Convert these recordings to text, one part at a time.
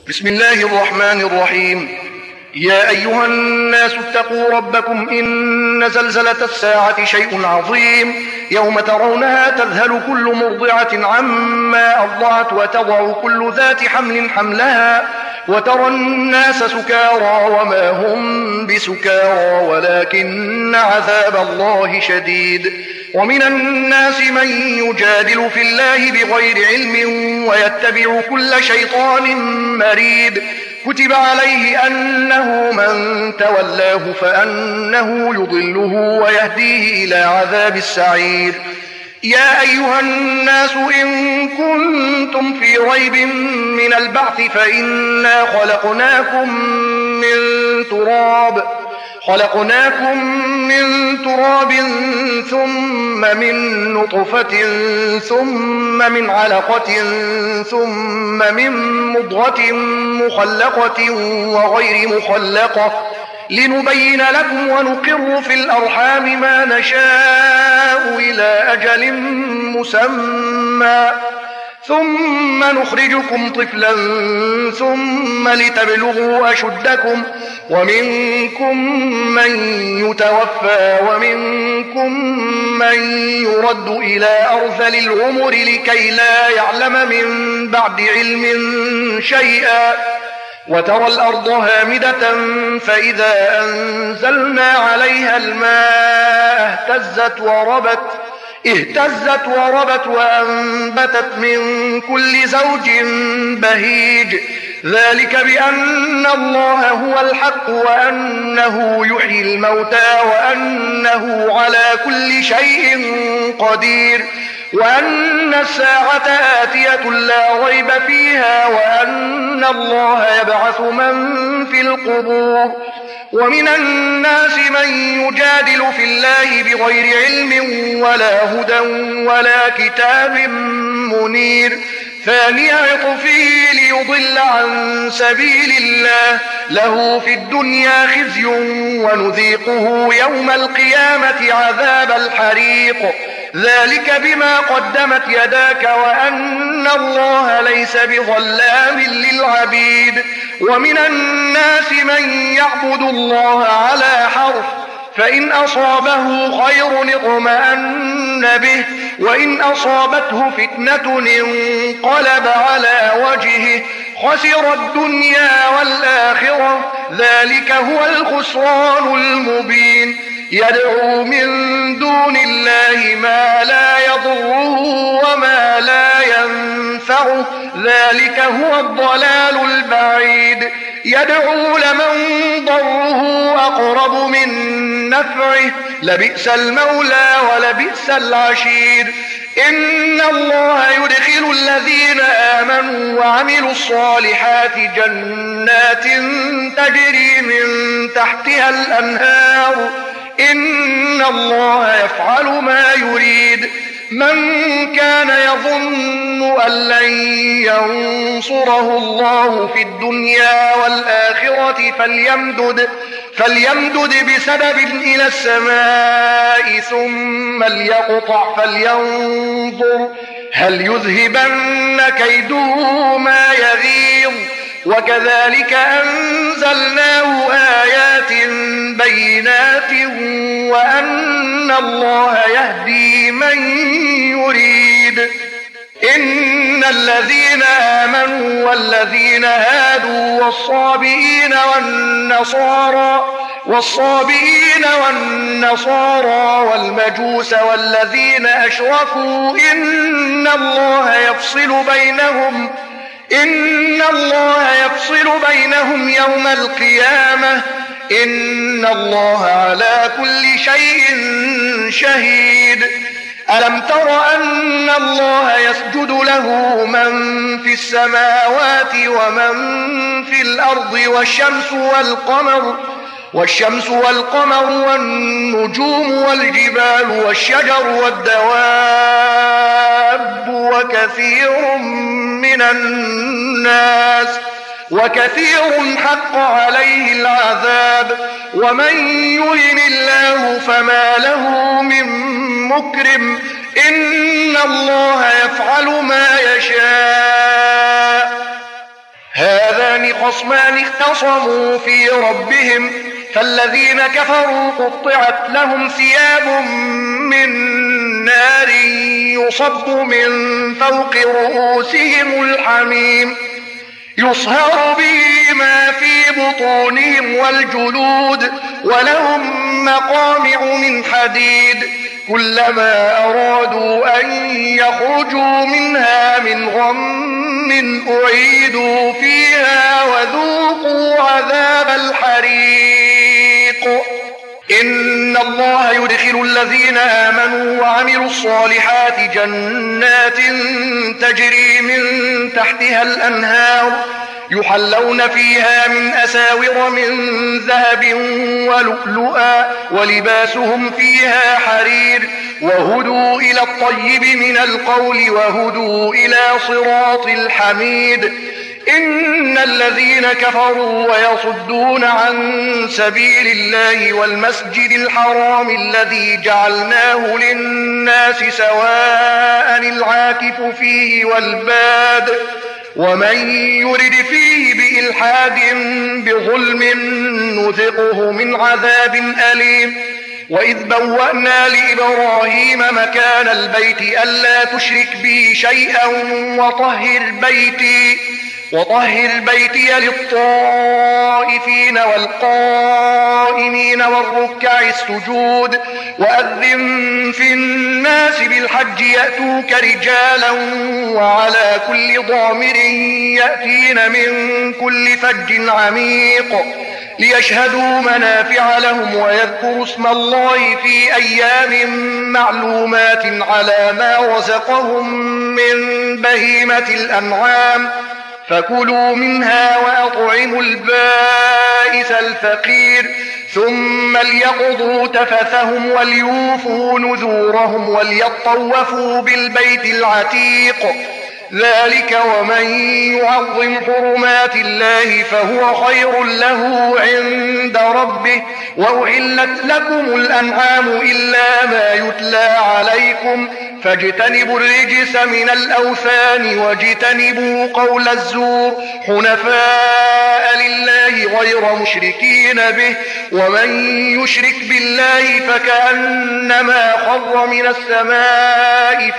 بسم الله الرحمن الرحيم. يا أيها الناس اتقوا ربكم إن زلزلة الساعة شيء عظيم يوم ترونها تذهل كل مرضعة عما أرضعت وتضع كل ذات حمل حملها وترى الناس سكارى وما هم بسكارى ولكن عذاب الله شديد. ومن الناس من يجادل في الله بغير علم ويتبع كل شيطان مريد. كتب عليه أنه من تولاه فأنه يضله ويهديه إلى عذاب السعير. يا أيها الناس إن كنتم في ريب من البعث فإنا خلقناكم من تراب ثم من نطفة ثم من علقة ثم من مضغة مخلقة وغير مخلقة لنبين لكم ونقر في الأرحام ما نشاء إلى أجل مسمى ثم نخرجكم طفلا ثم لتبلغوا أشدكم ومنكم من يتوفى ومنكم من يرد إلى أرذل العمر لكي لا يعلم من بعد علم شيئا. وترى الأرض هامدة فإذا أنزلنا عليها الماء اهتزت وربت وأنبتت من كل زوج بهيج. ذلك بأن الله هو الحق وأنه يحيي الموتى وأنه على كل شيء قدير وأن الساعة آتية لا ريب فيها وأن الله يبعث من في القبور. ومن الناس من يجادل في الله بغير علم ولا هدى ولا كتاب منير ثاني عطفه ليضل عن سبيل الله له في الدنيا خزي ونذيقه يوم القيامة عذاب الحريق. ذلك بما قدمت يداك وأن الله ليس بظلام للعبيد. ومن الناس من يعبد الله على حرف فإن أصابه خير اطمأن به وإن أصابته فتنة انقلب على وجهه خسر الدنيا والآخرة ذلك هو الخسران المبين. يدعو من دون الله ما لا يضره وما لا ينفعه ذلك هو الضلال البعيد. يدعو لمن ضره أقرب من نفعه لبئس المولى ولبئس العشير. إن الله يدخل الذين آمنوا وعملوا الصالحات جنات تجري من تحتها الأنهار إن الله يفعل ما يريد. من كان يظن أن لن ينصره الله في الدنيا والآخرة فليمدد بسبب إلى السماء ثم ليقطع فلينظر هل يذهبن كيده ما يغيظ. وكذلك أنزلناه آيات بينات وأن الله يهدي من يريد. إن الذين آمنوا والذين هادوا والصابئين والنصارى والمجوس والذين أشركوا إن الله يفصل بينهم يوم القيامة إن الله على كل شيء شهيد. ألم تر أن الله يسجد له من في السماوات ومن في الأرض والشمس والقمر والنجوم والجبال والشجر والدواب وكثير حق عليه العذاب ومن يهن الله فما له من مكرم إن الله يفعل ما يشاء. هذان خصمان اختصموا في ربهم فالذين كفروا قطعت لهم ثياب من نار يصب من فوق رؤوسهم الحميم يصهر به ما في بطونهم والجلود ولهم مقامع من حديد كلما أرادوا أن يخرجوا منها من غم أعيدوا فيها وذوقوا عذاب الحريق إن الله يدخل الذين آمنوا وعملوا الصالحات جنات تجري من تحتها الأنهار يحلون فيها من أساور من ذهب ولؤلؤا ولباسهم فيها حرير وهدوا إلى الطيب من القول وهدوا إلى صراط الحميد إن الذين كفروا ويصدون عن سبيل الله والمسجد الحرام الذي جعلناه للناس سواء العاكف فيه والباد ومن يرد فيه بإلحاد بظلم نذقه من عذاب أليم وإذ بوأنا لإبراهيم مكان البيت ألا تشرك بي شيئا وطهر بيتي للطائفين والقائمين والركع السجود وأذن في الناس بالحج يأتوك رجالا وعلى كل ضامر يأتين من كل فج عميق ليشهدوا منافع لهم ويذكروا اسم الله في أيام معلومات على ما رزقهم من بهيمة الأنعام فكلوا منها وأطعموا البائس الفقير ثم ليقضوا تفثهم وليوفوا نذورهم وليطوفوا بالبيت العتيق ذلك ومن يعظم حرمات الله فهو خير له عند ربه وأحلت لكم الأنعام إلا ما يتلى عليكم فاجتنبوا الرجس من الأوثان واجتنبوا قول الزور حنفاء لله غير مشركين به ومن يشرك بالله فكأنما خر من السماء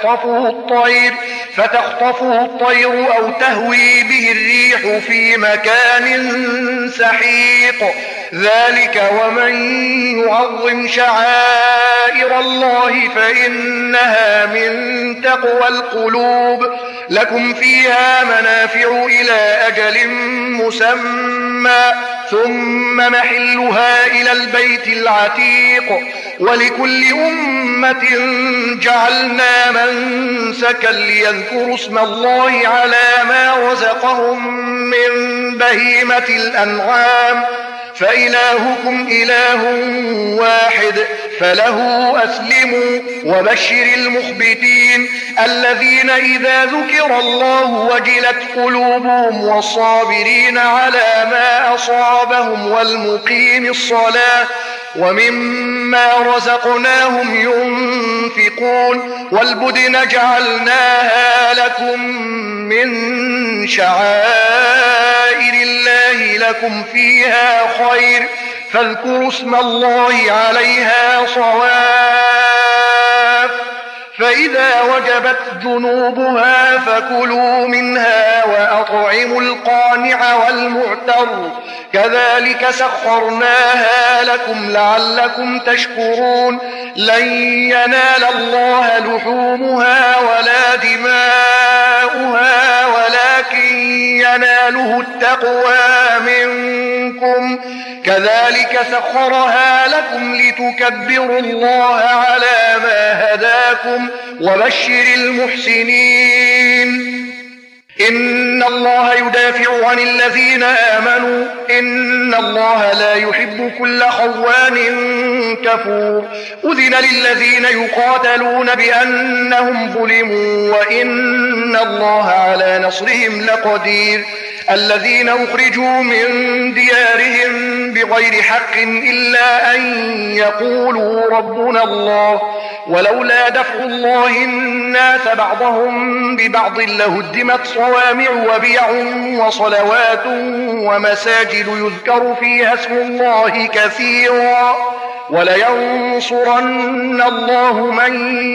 فتخطفه الطير أو تهوي به الريح في مكان سحيق ذلك ومن يعظم شعائر الله فإنها من تقوى القلوب لكم فيها منافع إلى أجل مسمى ثم محلها إلى البيت العتيق ولكل أمة جعلنا منسكا ليذكروا اسم الله على ما رزقهم من بهيمة الأنعام فإلهكم إله واحد فله أسلموا وبشر المخبتين الذين إذا ذكر الله وجلت قلوبهم والصابرين على ما أصابهم والمقيم الصلاة ومما رزقناهم ينفقون والبدن جعلناها لكم من شعائر الله لكم فيها خير فاذكروا اسم الله عليها صواف فإذا وجبت جنوبها فكلوا منها وأطعموا القانع والمعتر كذلك سخرناها لكم لعلكم تشكرون لن ينال الله لحومها ولا دماؤها ولكن يناله التقوى منكم كذلك سخرها لكم لتكبروا الله على ما هداكم وبشر المحسنين إن الله يدافع عن الذين آمنوا إن الله لا يحب كل خوان كفور أذن للذين يقاتلون بأنهم ظلموا وإن الله على نصرهم لقدير الذين أخرجوا من ديارهم بغير حق إلا أن يقولوا ربنا الله ولولا دفع الله الناس بعضهم ببعض لهدمت صوامع وبيع وصلوات ومساجد يذكر فيها اسم الله كثيرا ولينصرن الله من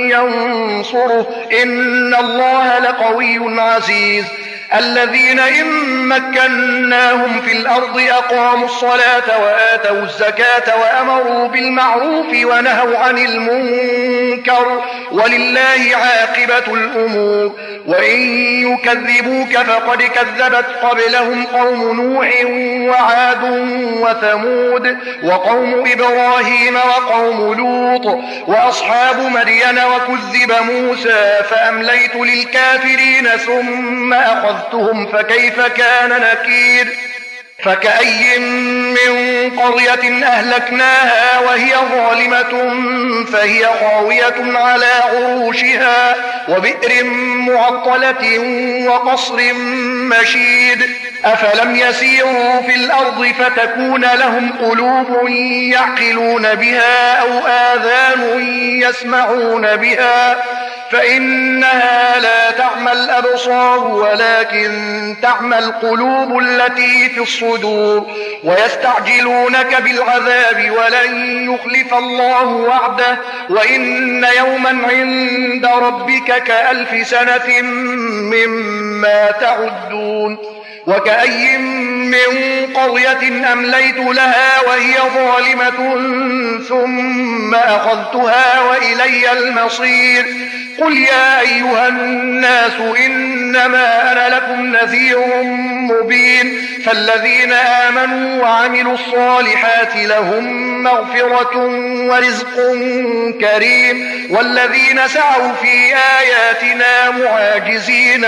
ينصره إن الله لقوي عزيز الذين إن مكناهم في الأرض أقاموا الصلاة وآتوا الزكاة وأمروا بالمعروف ونهوا عن المنكر ولله عاقبة الأمور وإن يكذبوك فقد كذبت قبلهم قوم نوح وعاد وثمود وقوم إبراهيم وقوم لوط وأصحاب مدين وكذب موسى فأمليت للكافرين ثم أخذتهم فكيف كان نكير فكأي من قرية أهلكناها وهي ظالمة فهي خاوية على عروشها وبئر معطلة وقصر مشيد أفلم يسيروا في الأرض فتكون لهم قلوب يعقلون بها أو آذان يسمعون بها فإنها لا تعمى الأبصار ولكن تعمى القلوب التي في الصدور ويستعجلونك بالعذاب ولن يخلف الله وعده وإن يوما عند ربك كألف سنة مما تعدون وكأي من قرية أمليت لها وهي ظالمة ثم أخذتها وإلي المصير قل يا أيها الناس إنما أنا لكم نذير مبين فالذين آمنوا وعملوا الصالحات لهم مغفرة ورزق كريم والذين سعوا في آياتنا معاجزين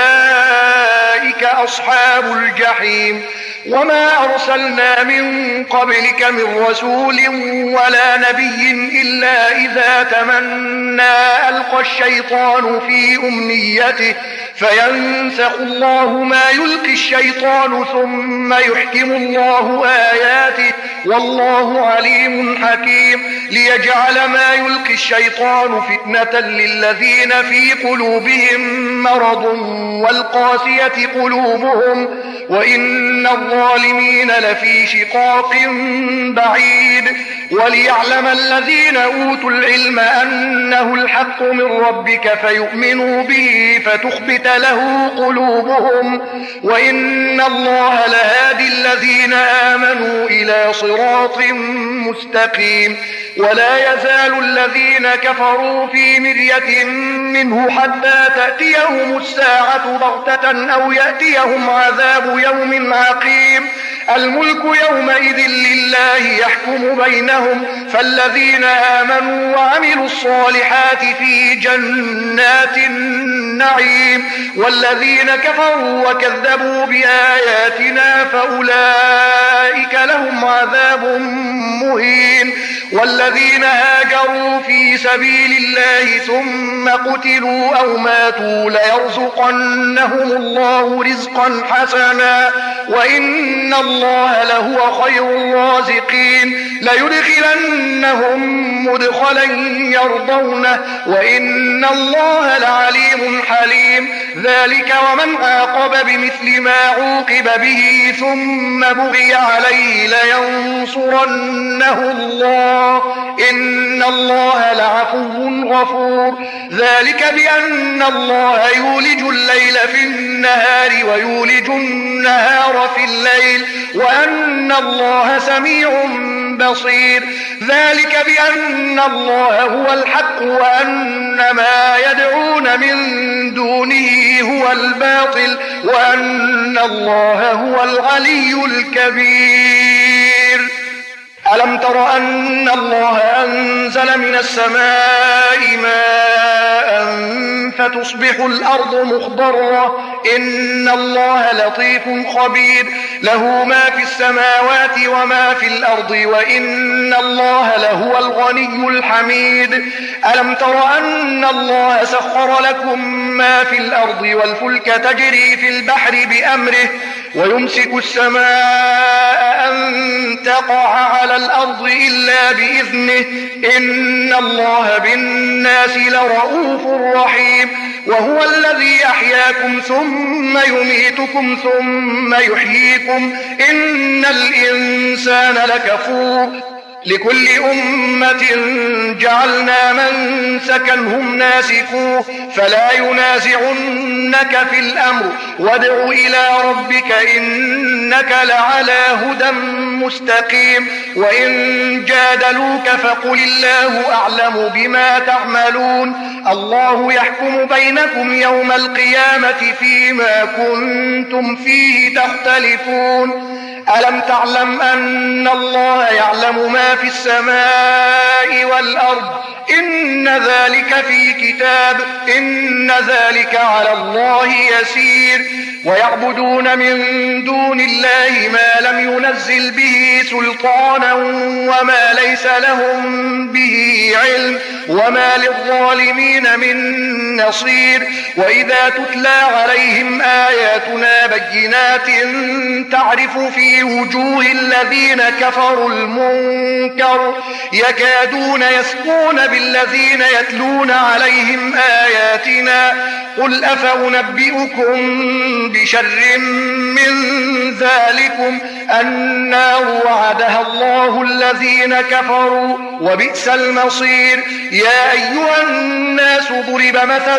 أولئك أصحاب الجحيم وما أرسلنا من قبلك من رسول ولا نبي إلا إذا تمنى ألقى الشيطان في أمنيته فينسخ الله ما يلقي الشيطان ثم يحكم الله آياته والله عليم حكيم ليجعل ما يلقي الشيطان فتنة للذين في قلوبهم مرض والقاسية قلوبهم وإن الظالمين لفي شقاق بعيد وليعلم الذين أوتوا العلم أنه الحق من ربك فيؤمنوا به فتخبت له قلوبهم وإن الله لهادي الذين آمنوا إلى صراط مستقيم ولا يزال الذين كفروا في مرية منه حتى تأتيهم الساعة بغتة أو يأتيهم عذاب يوم عقيم الملك يومئذ لله يحكم بينهم فالذين آمنوا وعملوا الصالحات في جنات النعيم والذين كفروا وكذبوا بآياتنا فأولئك لهم عذاب مهين والذين هاجروا في سبيل الله ثم قتلوا أو ماتوا ليرزقنهم الله رزقا حسنا وإن الله لهو خير الرازقين ليدخلنهم مدخلا يرضونه وإن الله لعليم حليم ذلك ومن عاقب بمثل ما عوقب به ثم بغي عليه لينصرنه الله إن الله لعفو غفور ذلك بأن الله يولج الليل في النهار ويولج النهار في الليل وأن الله سميع بصير ذلك بأن الله هو الحق وأن ما يدعون من دونه هو الباطل وأن الله هو العلي الكبير ألم تر أن الله أنزل من السماء ماء فتصبح الأرض مخضرة إن الله لطيف خبير له ما في السماوات وما في الأرض وإن الله لهو الغني الحميد ألم تر أن الله سخر لكم ما في الأرض والفلك تجري في البحر بأمره ويمسك السماء أن تقع على الأرض إلا بإذنه إن الله بالناس لرؤوف رحيم وهو الذي أحياكم ثم يميتكم ثم يحييكم إن الإنسان لكفور لكل أمة جعلنا منسكا هم ناسكوه فلا ينازعنك في الأمر وادع إلى ربك إنك لعلى هدى مستقيم وإن جادلوك فقل الله أعلم بما تعملون الله يحكم بينكم يوم القيامة فيما كنتم فيه تختلفون ألم تعلم أن الله يعلم ما في السماء والأرض إن ذلك في كتاب إن ذلك على الله يسير ويعبدون من دون الله ما لم ينزل به سلطانا وما ليس لهم به علم وما للظالمين من نصير وإذا تتلى عليهم آياتنا بينات تعرف في وجوه الذين كفروا المنكر يكادون يسقون بالذين يتلون عليهم آياتنا قل أفأنبئكم بشر من ذلكم النار وعدها الله الذين كفروا وبئس المصير يا أيها الناس ضرب مثل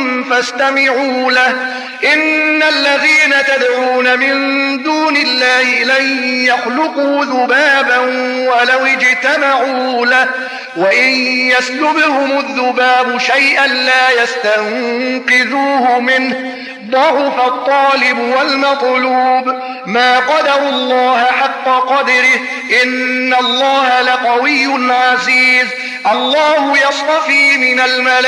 فاستمعوا له إن الذين تدعون من دون الله لن يخلقوا ذبابا ولو اجتمعوا له وإن يسلبهم الذباب شيئا لا يستنقذوه منه ضعف الطالب والمطلوب ما قدروا الله حق قدره إن الله لقوي عزيز الله يصطفي من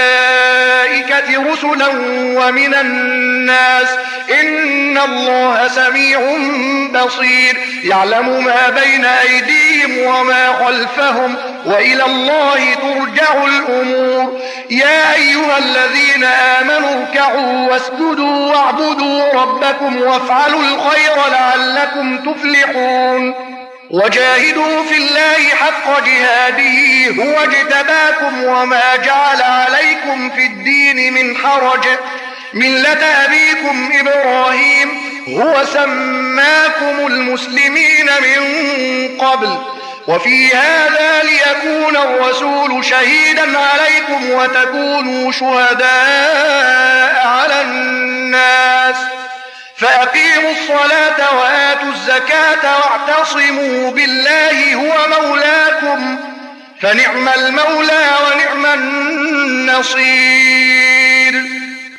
الملائكة رسلا ومن الناس إن الله سميع بصير يعلم ما بين أيديهم وما خلفهم وإلى الله ترجع الأمور يا أيها الذين آمنوا اركعوا واسجدوا واعبدوا ربكم وافعلوا الخير لعلكم تفلحون وجاهدوا في الله حق جهاده هو اجتباكم وما جعل عليكم في الدين من حرج ملة أبيكم إبراهيم هو سماكم المسلمين من قبل وفي هذا ليكون الرسول شهيدا عليكم وتكونوا شهداء على الناس فأقيموا الصلاة وآتوا الزكاة واعتصموا بالله هو مولاكم فنعم المولى ونعم النصير